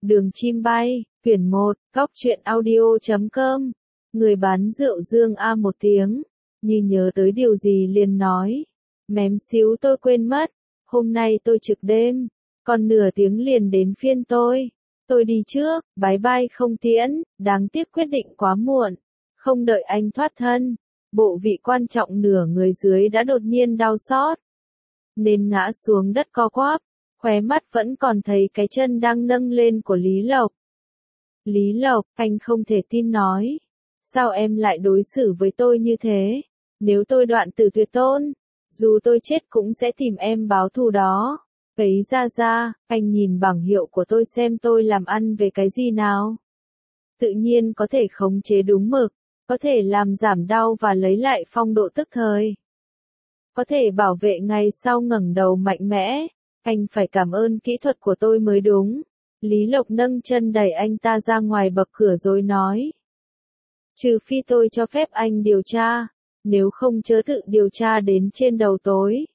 Đường chim bay, quyển 1, Cóc truyện audio.com. Người bán rượu Dương a một tiếng, như nhớ tới điều gì liền nói. Mém xíu tôi quên mất, hôm nay tôi trực đêm, còn nửa tiếng liền đến phiên tôi. Tôi đi trước, bái bai không tiễn, đáng tiếc quyết định quá muộn. Không đợi anh thoát thân, bộ vị quan trọng nửa người dưới đã đột nhiên đau xót, nên ngã xuống đất co quắp, khóe mắt vẫn còn thấy cái chân đang nâng lên của Lý Lộc. Lý Lộc, anh không thể tin nói. Sao em lại đối xử với tôi như thế? Nếu tôi đoạn tử tuyệt tôn, dù tôi chết cũng sẽ tìm em báo thù đó. Ấy ra, anh nhìn bảng hiệu của tôi xem tôi làm ăn về cái gì nào. Tự nhiên có thể khống chế đúng mực, có thể làm giảm đau và lấy lại phong độ tức thời. Có thể bảo vệ ngày sau ngẩng đầu mạnh mẽ. Anh phải cảm ơn kỹ thuật của tôi mới đúng. Lý Lộc nâng chân đẩy anh ta ra ngoài bậc cửa rồi nói. Trừ phi tôi cho phép anh điều tra, nếu không chớ tự điều tra đến trên đầu tối.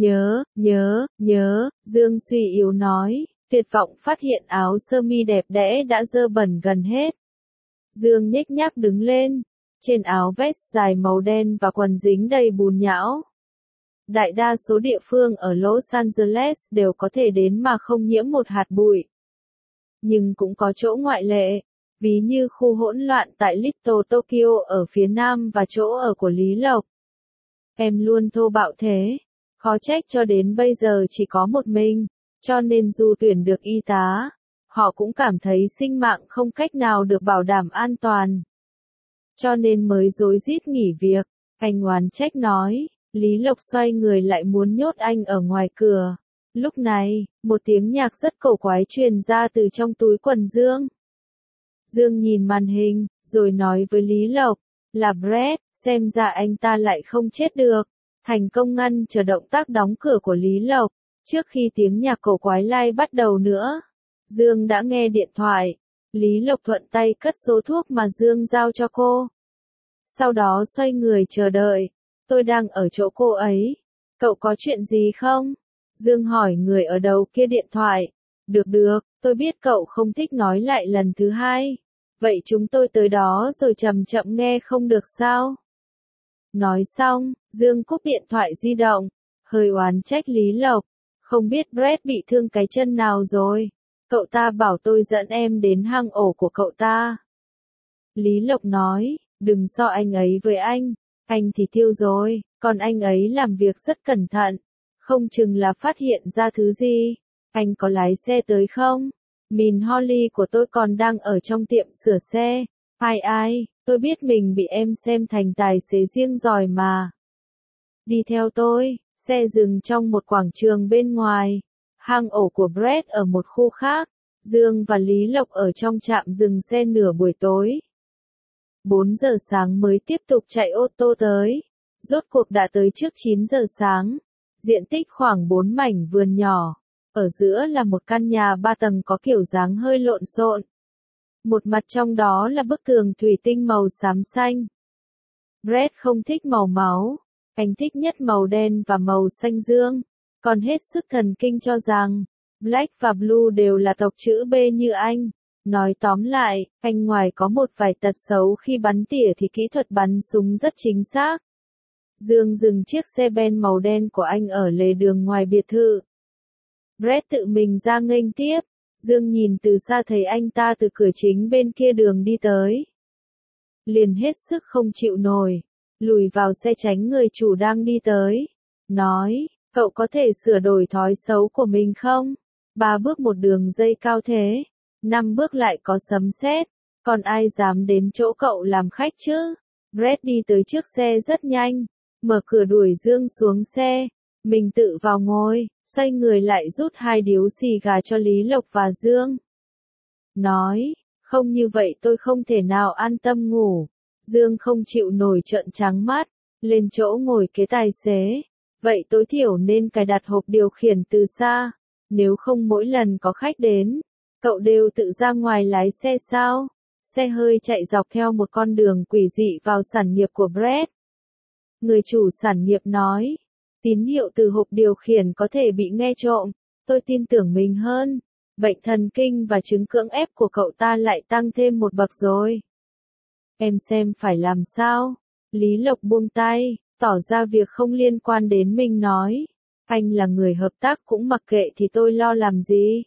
Nhớ, Dương suy yếu nói, tuyệt vọng phát hiện áo sơ mi đẹp đẽ đã dơ bẩn gần hết. Dương nhếch nhác đứng lên, trên áo vest dài màu đen và quần dính đầy bùn nhão. Đại đa số địa phương ở Los Angeles đều có thể đến mà không nhiễm một hạt bụi. Nhưng cũng có chỗ ngoại lệ, ví như khu hỗn loạn tại Little Tokyo ở phía nam và chỗ ở của Lý Lộc. Em luôn thô bạo thế, khó trách cho đến bây giờ chỉ có một mình, cho nên dù tuyển được y tá, họ cũng cảm thấy sinh mạng không cách nào được bảo đảm an toàn. Cho nên mới rối rít nghỉ việc, anh oán trách nói. Lý Lộc xoay người lại muốn nhốt anh ở ngoài cửa. Lúc này, một tiếng nhạc rất cổ quái truyền ra từ trong túi quần Dương. Dương nhìn màn hình, rồi nói với Lý Lộc, là Brett, xem ra anh ta lại không chết được. Thành công ngăn chờ động tác đóng cửa của Lý Lộc, trước khi tiếng nhạc cổ quái lai bắt đầu nữa. Dương đã nghe điện thoại. Lý Lộc thuận tay cất số thuốc mà Dương giao cho cô. Sau đó xoay người chờ đợi. Tôi đang ở chỗ cô ấy. Cậu có chuyện gì không? Dương hỏi người ở đầu kia điện thoại. Được, tôi biết cậu không thích nói lại lần thứ hai. Vậy chúng tôi tới đó rồi chậm chậm nghe không được sao? Nói xong, Dương cúp điện thoại di động, hơi oán trách Lý Lộc. Không biết Brett bị thương cái chân nào rồi? Cậu ta bảo tôi dẫn em đến hang ổ của cậu ta. Lý Lộc nói, đừng so anh ấy với anh thì tiêu rồi, còn anh ấy làm việc rất cẩn thận, không chừng là phát hiện ra thứ gì. Anh có lái xe tới không? Min Holly của tôi còn đang ở trong tiệm sửa xe. Ai, tôi biết mình bị em xem thành tài xế riêng giỏi mà. Đi theo tôi, xe dừng trong một quảng trường bên ngoài. Hang ổ của Brett ở một khu khác. Dương và Lý Lộc ở trong trạm dừng xe nửa buổi tối. 4 giờ sáng mới tiếp tục chạy ô tô tới. Rốt cuộc đã tới trước 9 giờ sáng. Diện tích khoảng 4 mảnh vườn nhỏ. Ở giữa là một căn nhà 3 tầng có kiểu dáng hơi lộn xộn. Một mặt trong đó là bức tường thủy tinh màu xám xanh. Brett không thích màu máu. Anh thích nhất màu đen và màu xanh dương. Còn hết sức thần kinh cho rằng, Black và Blue đều là tộc chữ B như anh. Nói tóm lại, anh ngoài có một vài tật xấu khi bắn tỉa thì kỹ thuật bắn súng rất chính xác. Dương dừng chiếc xe Ben màu đen của anh ở lề đường ngoài biệt thự. Brett tự mình ra nghênh tiếp. Dương nhìn từ xa thấy anh ta từ cửa chính bên kia đường đi tới. Liền hết sức không chịu nổi. Lùi vào xe tránh người chủ đang đi tới. Nói, cậu có thể sửa đổi thói xấu của mình không? 3 bước một đường dây cao thế. 5 bước lại có sấm sét, còn ai dám đến chỗ cậu làm khách chứ? Brett đi tới trước xe rất nhanh, mở cửa đuổi Dương xuống xe, mình tự vào ngồi, xoay người lại rút 2 điếu xì gà cho Lý Lộc và Dương. Nói, không như vậy tôi không thể nào an tâm ngủ. Dương không chịu nổi trợn trắng mắt, lên chỗ ngồi kế tài xế. Vậy tối thiểu nên cài đặt hộp điều khiển từ xa, nếu không mỗi lần có khách đến. Cậu đều tự ra ngoài lái xe sao? Xe hơi chạy dọc theo một con đường quỷ dị vào sản nghiệp của Brett. Người chủ sản nghiệp nói, tín hiệu từ hộp điều khiển có thể bị nghe trộm, tôi tin tưởng mình hơn. bệnh thần kinh và chứng cưỡng ép của cậu ta lại tăng thêm một bậc rồi. Em xem phải làm sao? Lý Lộc buông tay, tỏ ra việc không liên quan đến mình nói. Anh là người hợp tác cũng mặc kệ thì tôi lo làm gì?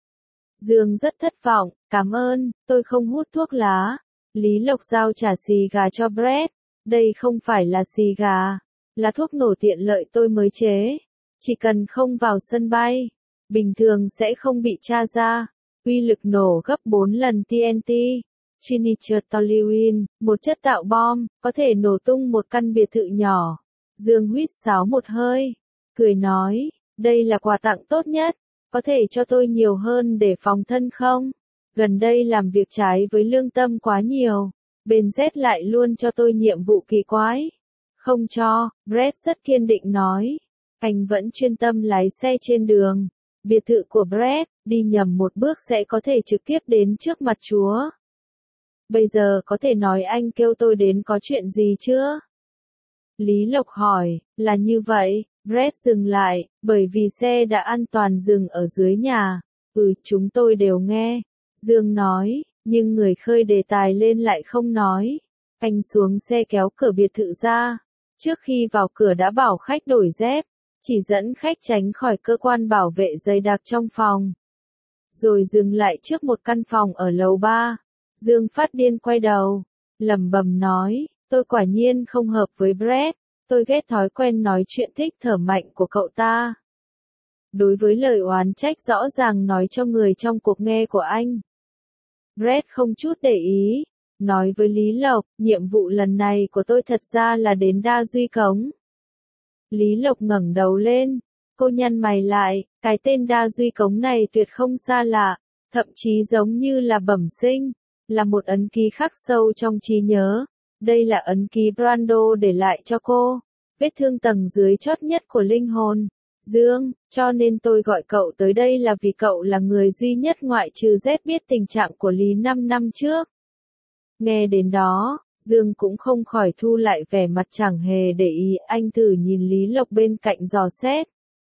Dương rất thất vọng, cảm ơn, tôi không hút thuốc lá. Lý Lộc giao trả xì gà cho Brett. Đây không phải là xì gà, là thuốc nổ tiện lợi tôi mới chế. Chỉ cần không vào sân bay, bình thường sẽ không bị tra ra. Uy lực nổ gấp 4 lần TNT. Trinitrotoluene, một chất tạo bom, có thể nổ tung một căn biệt thự nhỏ. Dương huýt sáo một hơi, cười nói, đây là quà tặng tốt nhất, có thể cho tôi nhiều hơn để phòng thân không? Gần đây làm việc trái với lương tâm quá nhiều, bên Z lại luôn cho tôi nhiệm vụ kỳ quái. Không cho, Brett rất kiên định nói. Anh vẫn chuyên tâm lái xe trên đường. Biệt thự của Brett, đi nhầm một bước sẽ có thể trực tiếp đến trước mặt Chúa. Bây giờ có thể nói anh kêu tôi đến có chuyện gì chưa? Lý Lộc hỏi, là như vậy, Brett dừng lại, bởi vì xe đã an toàn dừng ở dưới nhà. Chúng tôi đều nghe. Dương nói, nhưng người khơi đề tài lên lại không nói. Anh xuống xe kéo cửa biệt thự ra. Trước khi vào cửa đã bảo khách đổi dép, chỉ dẫn khách tránh khỏi cơ quan bảo vệ dày đặc trong phòng. Rồi dừng lại trước một căn phòng ở lầu 3. Dương phát điên quay đầu, lẩm bẩm nói, tôi quả nhiên không hợp với Brett, tôi ghét thói quen nói chuyện thích thở mạnh của cậu ta. Đối với lời oán trách rõ ràng nói cho người trong cuộc nghe của anh, Brett không chút để ý, nói với Lý Lộc, nhiệm vụ lần này của tôi thật ra là đến Đa Duy Cống. Lý Lộc ngẩng đầu lên, cô nhăn mày lại, cái tên Đa Duy Cống này tuyệt không xa lạ, thậm chí giống như là bẩm sinh, là một ấn ký khắc sâu trong trí nhớ. Đây là ấn ký Brando để lại cho cô, vết thương tầng dưới chót nhất của linh hồn. Dương, cho nên tôi gọi cậu tới đây là vì cậu là người duy nhất ngoại trừ Z biết tình trạng của Lý 5 năm trước. Nghe đến đó, Dương cũng không khỏi thu lại vẻ mặt chẳng hề để ý, anh thử nhìn Lý Lộc bên cạnh dò xét.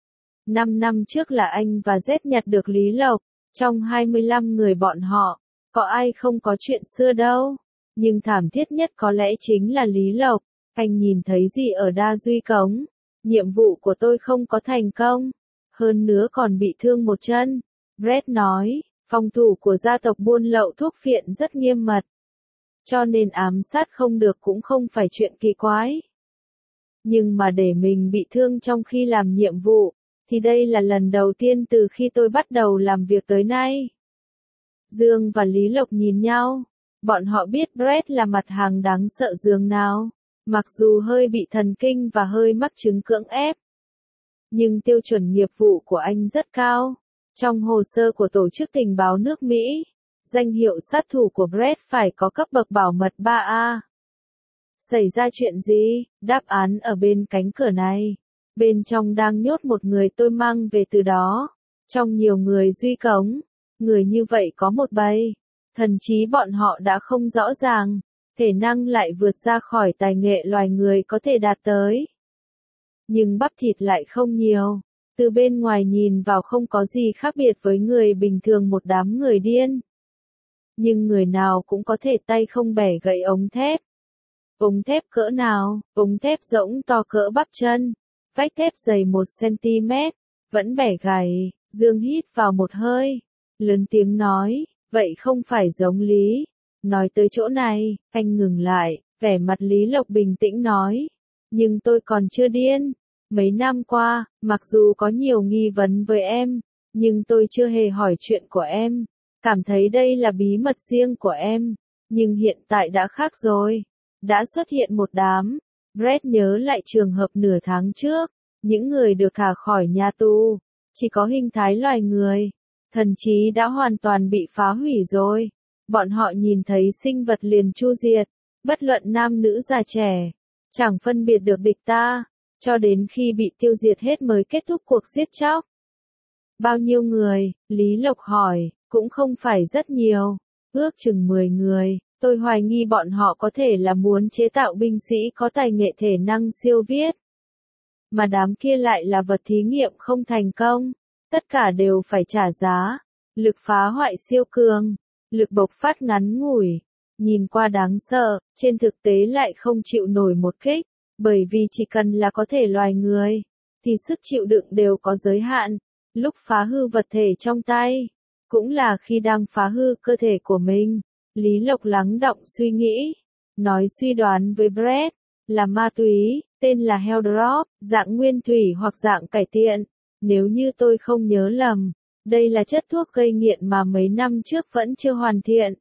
5 năm trước là anh và Z nhặt được Lý Lộc, trong 25 người bọn họ, có ai không có chuyện xưa đâu, nhưng thảm thiết nhất có lẽ chính là Lý Lộc. Anh nhìn thấy gì ở Đa Duy Cống? Nhiệm vụ của tôi không có thành công, hơn nữa còn bị thương một chân. Brett nói, phòng thủ của gia tộc buôn lậu thuốc phiện rất nghiêm mật, cho nên ám sát không được cũng không phải chuyện kỳ quái. Nhưng mà để mình bị thương trong khi làm nhiệm vụ, thì đây là lần đầu tiên từ khi tôi bắt đầu làm việc tới nay. Dương và Lý Lộc nhìn nhau, bọn họ biết Brett là mặt hàng đáng sợ dường nào. Mặc dù hơi bị thần kinh và hơi mắc chứng cưỡng ép, nhưng tiêu chuẩn nghiệp vụ của anh rất cao. Trong hồ sơ của Tổ chức Tình báo nước Mỹ, danh hiệu sát thủ của Brett phải có cấp bậc bảo mật 3A. Xảy ra chuyện gì? Đáp án ở bên cánh cửa này. Bên trong đang nhốt một người tôi mang về từ đó. Trong nhiều người Duy Cống, người như vậy có một bầy. Thần trí bọn họ đã không rõ ràng. Thể năng lại vượt ra khỏi tài nghệ loài người có thể đạt tới. Nhưng bắp thịt lại không nhiều. Từ bên ngoài nhìn vào không có gì khác biệt với người bình thường, một đám người điên. Nhưng người nào cũng có thể tay không bẻ gãy ống thép. Ống thép cỡ nào? Ống thép rỗng to cỡ bắp chân. Vách thép dày 1 cm. Vẫn bẻ gãy. Dương hít vào một hơi. Lớn tiếng nói, vậy không phải giống Lý. Nói tới chỗ này, anh ngừng lại, vẻ mặt Lý Lộc bình tĩnh nói. Nhưng tôi còn chưa điên. Mấy năm qua, mặc dù có nhiều nghi vấn với em, nhưng tôi chưa hề hỏi chuyện của em. Cảm thấy đây là bí mật riêng của em. Nhưng hiện tại đã khác rồi. Đã xuất hiện một đám. Brett nhớ lại trường hợp nửa tháng trước. Những người được thả khỏi nhà tù. Chỉ có hình thái loài người. Thần trí đã hoàn toàn bị phá hủy rồi. Bọn họ nhìn thấy sinh vật liền chu diệt, bất luận nam nữ già trẻ, chẳng phân biệt được địch ta, cho đến khi bị tiêu diệt hết mới kết thúc cuộc giết chóc. Bao nhiêu người? Lý Lộc hỏi, cũng không phải rất nhiều, ước chừng 10 người, tôi hoài nghi bọn họ có thể là muốn chế tạo binh sĩ có tài nghệ thể năng siêu viết. Mà đám kia lại là vật thí nghiệm không thành công, tất cả đều phải trả giá. Lực phá hoại siêu cường, lực bộc phát ngắn ngủi, nhìn qua đáng sợ, trên thực tế lại không chịu nổi một kích, bởi vì chỉ cần là có thể loài người, thì sức chịu đựng đều có giới hạn. Lúc phá hư vật thể trong tay, cũng là khi đang phá hư cơ thể của mình. Lý Lộc lắng đọng suy nghĩ, nói suy đoán với Brett, là ma túy, tên là Hell Drop, dạng nguyên thủy hoặc dạng cải thiện. Nếu như tôi không nhớ lầm, đây là chất thuốc gây nghiện mà mấy năm trước vẫn chưa hoàn thiện.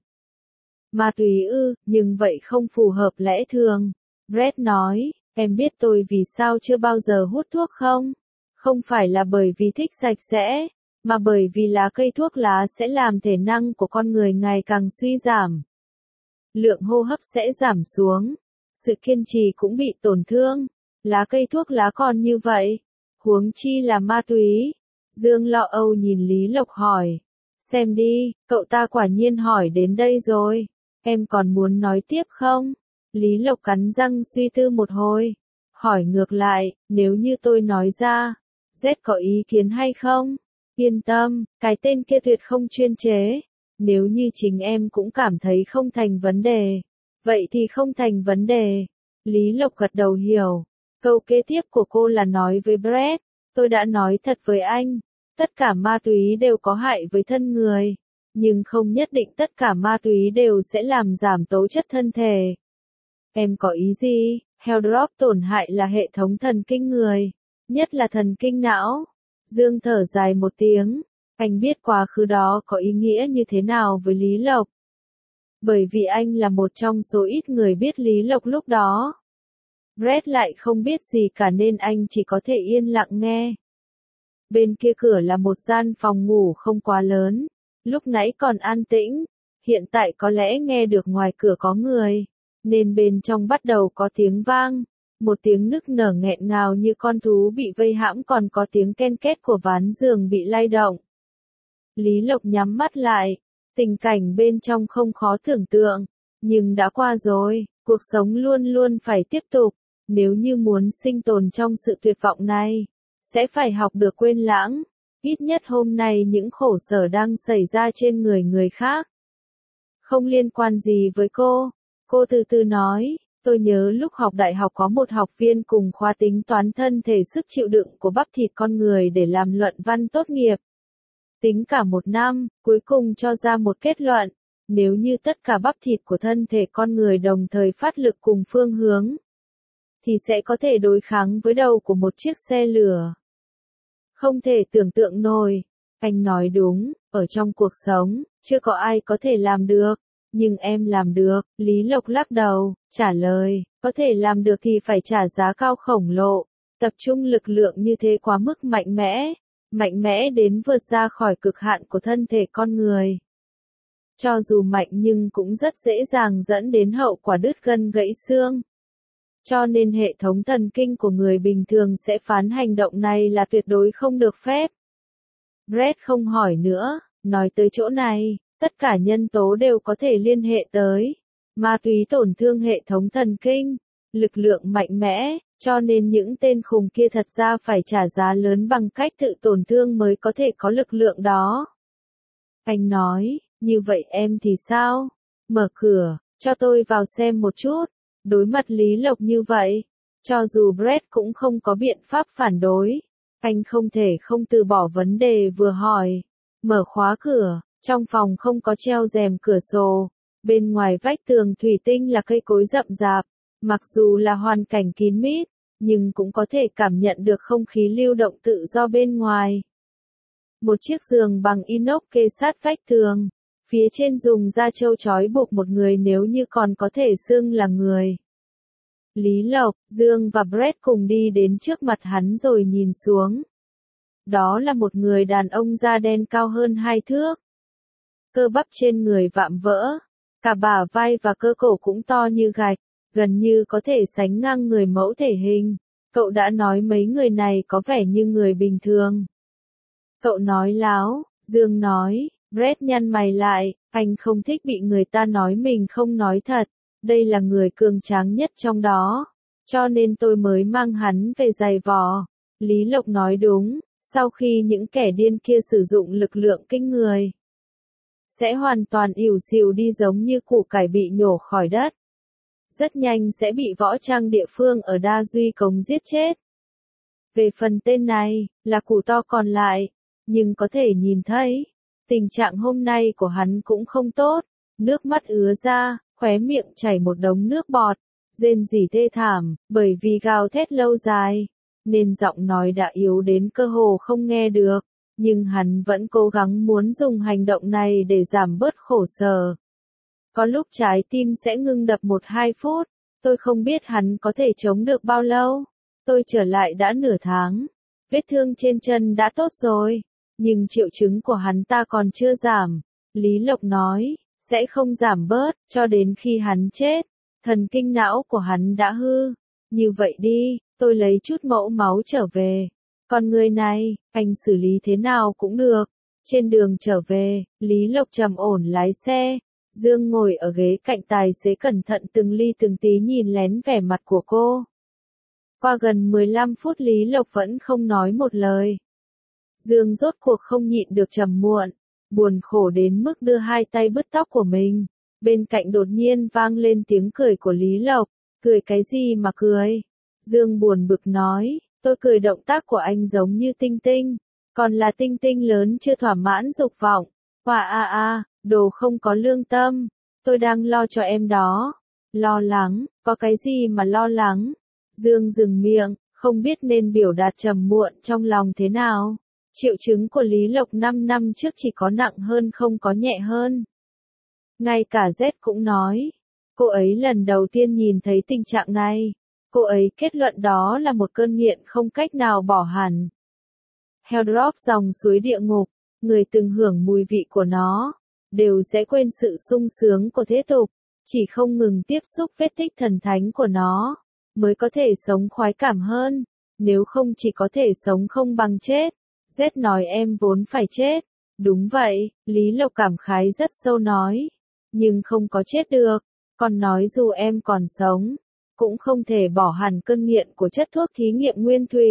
Ma túy ư, nhưng vậy không phù hợp lẽ thường. Brett nói, em biết tôi vì sao chưa bao giờ hút thuốc không? Không phải là bởi vì thích sạch sẽ, mà bởi vì lá cây thuốc lá sẽ làm thể năng của con người ngày càng suy giảm. Lượng hô hấp sẽ giảm xuống, sự kiên trì cũng bị tổn thương. Lá cây thuốc lá còn như vậy, huống chi là ma túy. Dương lo âu nhìn Lý Lộc hỏi, xem đi, cậu ta quả nhiên hỏi đến đây rồi, em còn muốn nói tiếp không? Lý Lộc cắn răng suy tư một hồi, hỏi ngược lại, nếu như tôi nói ra, Z có ý kiến hay không? Yên tâm, cái tên kia tuyệt không chuyên chế. Nếu như chính em cũng cảm thấy không thành vấn đề, vậy thì không thành vấn đề. Lý Lộc gật đầu hiểu. Câu kế tiếp của cô là nói với Brett, tôi đã nói thật với anh, tất cả ma túy đều có hại với thân người, nhưng không nhất định tất cả ma túy đều sẽ làm giảm tố chất thân thể. Em có ý gì? Hell Drop tổn hại là hệ thống thần kinh người, nhất là thần kinh não. Dương thở dài một tiếng, anh biết quá khứ đó có ý nghĩa như thế nào với Lý Lộc. Bởi vì anh là một trong số ít người biết Lý Lộc lúc đó. Brett lại không biết gì cả nên anh chỉ có thể yên lặng nghe. Bên kia cửa là một gian phòng ngủ không quá lớn, lúc nãy còn an tĩnh, hiện tại có lẽ nghe được ngoài cửa có người, nên bên trong bắt đầu có tiếng vang, một tiếng nức nở nghẹn ngào như con thú bị vây hãm, còn có tiếng ken két của ván giường bị lay động. Lý Lộc nhắm mắt lại, tình cảnh bên trong không khó tưởng tượng, nhưng đã qua rồi, cuộc sống luôn luôn phải tiếp tục, nếu như muốn sinh tồn trong sự tuyệt vọng này, sẽ phải học được quên lãng, ít nhất hôm nay những khổ sở đang xảy ra trên người người khác. Không liên quan gì với cô từ từ nói, tôi nhớ lúc học đại học có một học viên cùng khóa tính toán thân thể sức chịu đựng của bắp thịt con người để làm luận văn tốt nghiệp. Tính cả một năm, cuối cùng cho ra một kết luận, nếu như tất cả bắp thịt của thân thể con người đồng thời phát lực cùng phương hướng, thì sẽ có thể đối kháng với đầu của một chiếc xe lửa. Không thể tưởng tượng nổi, anh nói đúng, ở trong cuộc sống, chưa có ai có thể làm được, nhưng em làm được. Lý Lộc lắc đầu, trả lời, có thể làm được thì phải trả giá cao khổng lồ, tập trung lực lượng như thế quá mức mạnh mẽ đến vượt ra khỏi cực hạn của thân thể con người. Cho dù mạnh nhưng cũng rất dễ dàng dẫn đến hậu quả đứt gân gãy xương. Cho nên hệ thống thần kinh của người bình thường sẽ phán hành động này là tuyệt đối không được phép. Brett không hỏi nữa, nói tới chỗ này, tất cả nhân tố đều có thể liên hệ tới. Ma túy tổn thương hệ thống thần kinh, lực lượng mạnh mẽ, cho nên những tên khùng kia thật ra phải trả giá lớn bằng cách tự tổn thương mới có thể có lực lượng đó. Anh nói, như vậy em thì sao? Mở cửa, cho tôi vào xem một chút. Đối mặt Lý Lộc như vậy, cho dù Brett cũng không có biện pháp phản đối, anh không thể không từ bỏ vấn đề vừa hỏi. Mở khóa cửa, trong phòng không có treo rèm cửa sổ, bên ngoài vách tường thủy tinh là cây cối rậm rạp, mặc dù là hoàn cảnh kín mít, nhưng cũng có thể cảm nhận được không khí lưu động tự do bên ngoài. Một chiếc giường bằng inox kê sát vách tường. Phía trên dùng da trâu trói buộc một người nếu như còn có thể xưng là người. Lý Lộc, Dương và Brett cùng đi đến trước mặt hắn rồi nhìn xuống. Đó là một người đàn ông da đen cao hơn 2 thước. Cơ bắp trên người vạm vỡ. Cả bả vai và cơ cổ cũng to như gạch, gần như có thể sánh ngang người mẫu thể hình. Cậu đã nói mấy người này có vẻ như người bình thường. Cậu nói láo, Dương nói. Brett nhăn mày lại, anh không thích bị người ta nói mình không nói thật, đây là người cường tráng nhất trong đó, cho nên tôi mới mang hắn về giày vò. Lý Lộc nói đúng, sau khi những kẻ điên kia sử dụng lực lượng kinh người, sẽ hoàn toàn ỉu xìu đi giống như củ cải bị nhổ khỏi đất. Rất nhanh sẽ bị võ trang địa phương ở Đa Duy Cống giết chết. Về phần tên này, là củ to còn lại, nhưng có thể nhìn thấy, tình trạng hôm nay của hắn cũng không tốt, nước mắt ứa ra, khóe miệng chảy một đống nước bọt, rên rỉ thê thảm, bởi vì gào thét lâu dài, nên giọng nói đã yếu đến cơ hồ không nghe được, nhưng hắn vẫn cố gắng muốn dùng hành động này để giảm bớt khổ sở. Có lúc trái tim sẽ ngưng đập 1-2 phút, tôi không biết hắn có thể chống được bao lâu. Tôi trở lại đã nửa tháng, vết thương trên chân đã tốt rồi, nhưng triệu chứng của hắn ta còn chưa giảm. Lý Lộc nói, sẽ không giảm bớt, cho đến khi hắn chết, thần kinh não của hắn đã hư. Như vậy đi, tôi lấy chút mẫu máu trở về. Còn người này, anh xử lý thế nào cũng được. Trên đường trở về, Lý Lộc trầm ổn lái xe. Dương ngồi ở ghế cạnh tài xế cẩn thận từng ly từng tí nhìn lén vẻ mặt của cô. Qua gần 15 phút Lý Lộc vẫn không nói một lời. Dương rốt cuộc không nhịn được trầm muộn, buồn khổ đến mức đưa hai tay bứt tóc của mình. Bên cạnh đột nhiên vang lên tiếng cười của Lý Lộc. Cười cái gì mà cười? Dương buồn bực nói, tôi cười động tác của anh giống như tinh tinh. Còn là tinh tinh lớn chưa thỏa mãn dục vọng. Hoa đồ không có lương tâm. Tôi đang lo cho em đó. Lo lắng, có cái gì mà lo lắng? Dương dừng miệng, không biết nên biểu đạt trầm muộn trong lòng thế nào. Triệu chứng của Lý Lộc 5 năm trước chỉ có nặng hơn không có nhẹ hơn. Ngay cả Z cũng nói, cô ấy lần đầu tiên nhìn thấy tình trạng này. Cô ấy kết luận đó là một cơn nghiện không cách nào bỏ hẳn. Helldrop dòng suối địa ngục, người từng hưởng mùi vị của nó, đều sẽ quên sự sung sướng của thế tục, chỉ không ngừng tiếp xúc vết tích thần thánh của nó, mới có thể sống khoái cảm hơn, nếu không chỉ có thể sống không bằng chết. Z nói em vốn phải chết. Đúng vậy, Lý Lộc cảm khái rất sâu nói. Nhưng không có chết được, còn nói dù em còn sống, cũng không thể bỏ hẳn cơn nghiện của chất thuốc thí nghiệm nguyên thủy.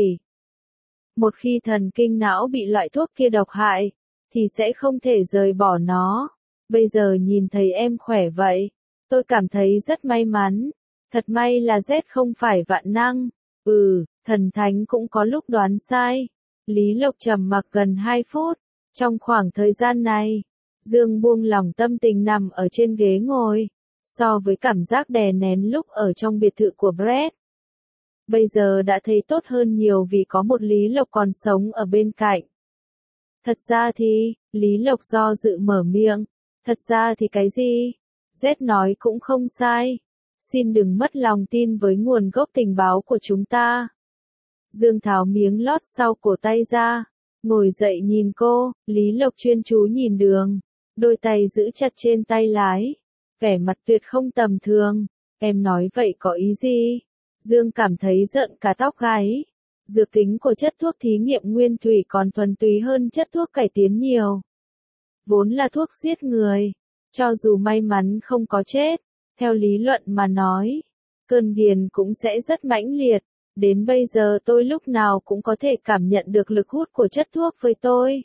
Một khi thần kinh não bị loại thuốc kia độc hại, thì sẽ không thể rời bỏ nó. Bây giờ nhìn thấy em khỏe vậy, tôi cảm thấy rất may mắn. Thật may là Z không phải vạn năng. Thần thánh cũng có lúc đoán sai. Lý Lộc trầm mặc gần 2 phút. Trong khoảng thời gian này, Dương buông lỏng tâm tình nằm ở trên ghế ngồi. So với cảm giác đè nén lúc ở trong biệt thự của Brett, bây giờ đã thấy tốt hơn nhiều vì có một Lý Lộc còn sống ở bên cạnh. Thật ra thì, Lý Lộc do dự mở miệng. Thật ra thì cái gì? Z nói cũng không sai. Xin đừng mất lòng tin với nguồn gốc tình báo của chúng ta. Dương tháo miếng lót sau cổ tay ra, ngồi dậy nhìn cô. Lý Lộc chuyên chú nhìn đường, đôi tay giữ chặt trên tay lái, vẻ mặt tuyệt không tầm thường. Em nói vậy có ý gì? Dương cảm thấy giận cả tóc gáy. Dược tính của chất thuốc thí nghiệm nguyên thủy còn thuần túy hơn chất thuốc cải tiến nhiều. Vốn là thuốc giết người, cho dù may mắn không có chết, theo lý luận mà nói, cơn ghiền cũng sẽ rất mãnh liệt. Đến bây giờ tôi lúc nào cũng có thể cảm nhận được lực hút của chất thuốc với tôi.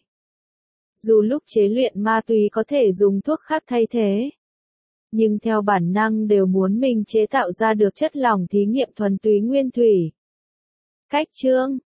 Dù lúc chế luyện ma túy có thể dùng thuốc khác thay thế, nhưng theo bản năng đều muốn mình chế tạo ra được chất lỏng thí nghiệm thuần túy nguyên thủy. Cách chương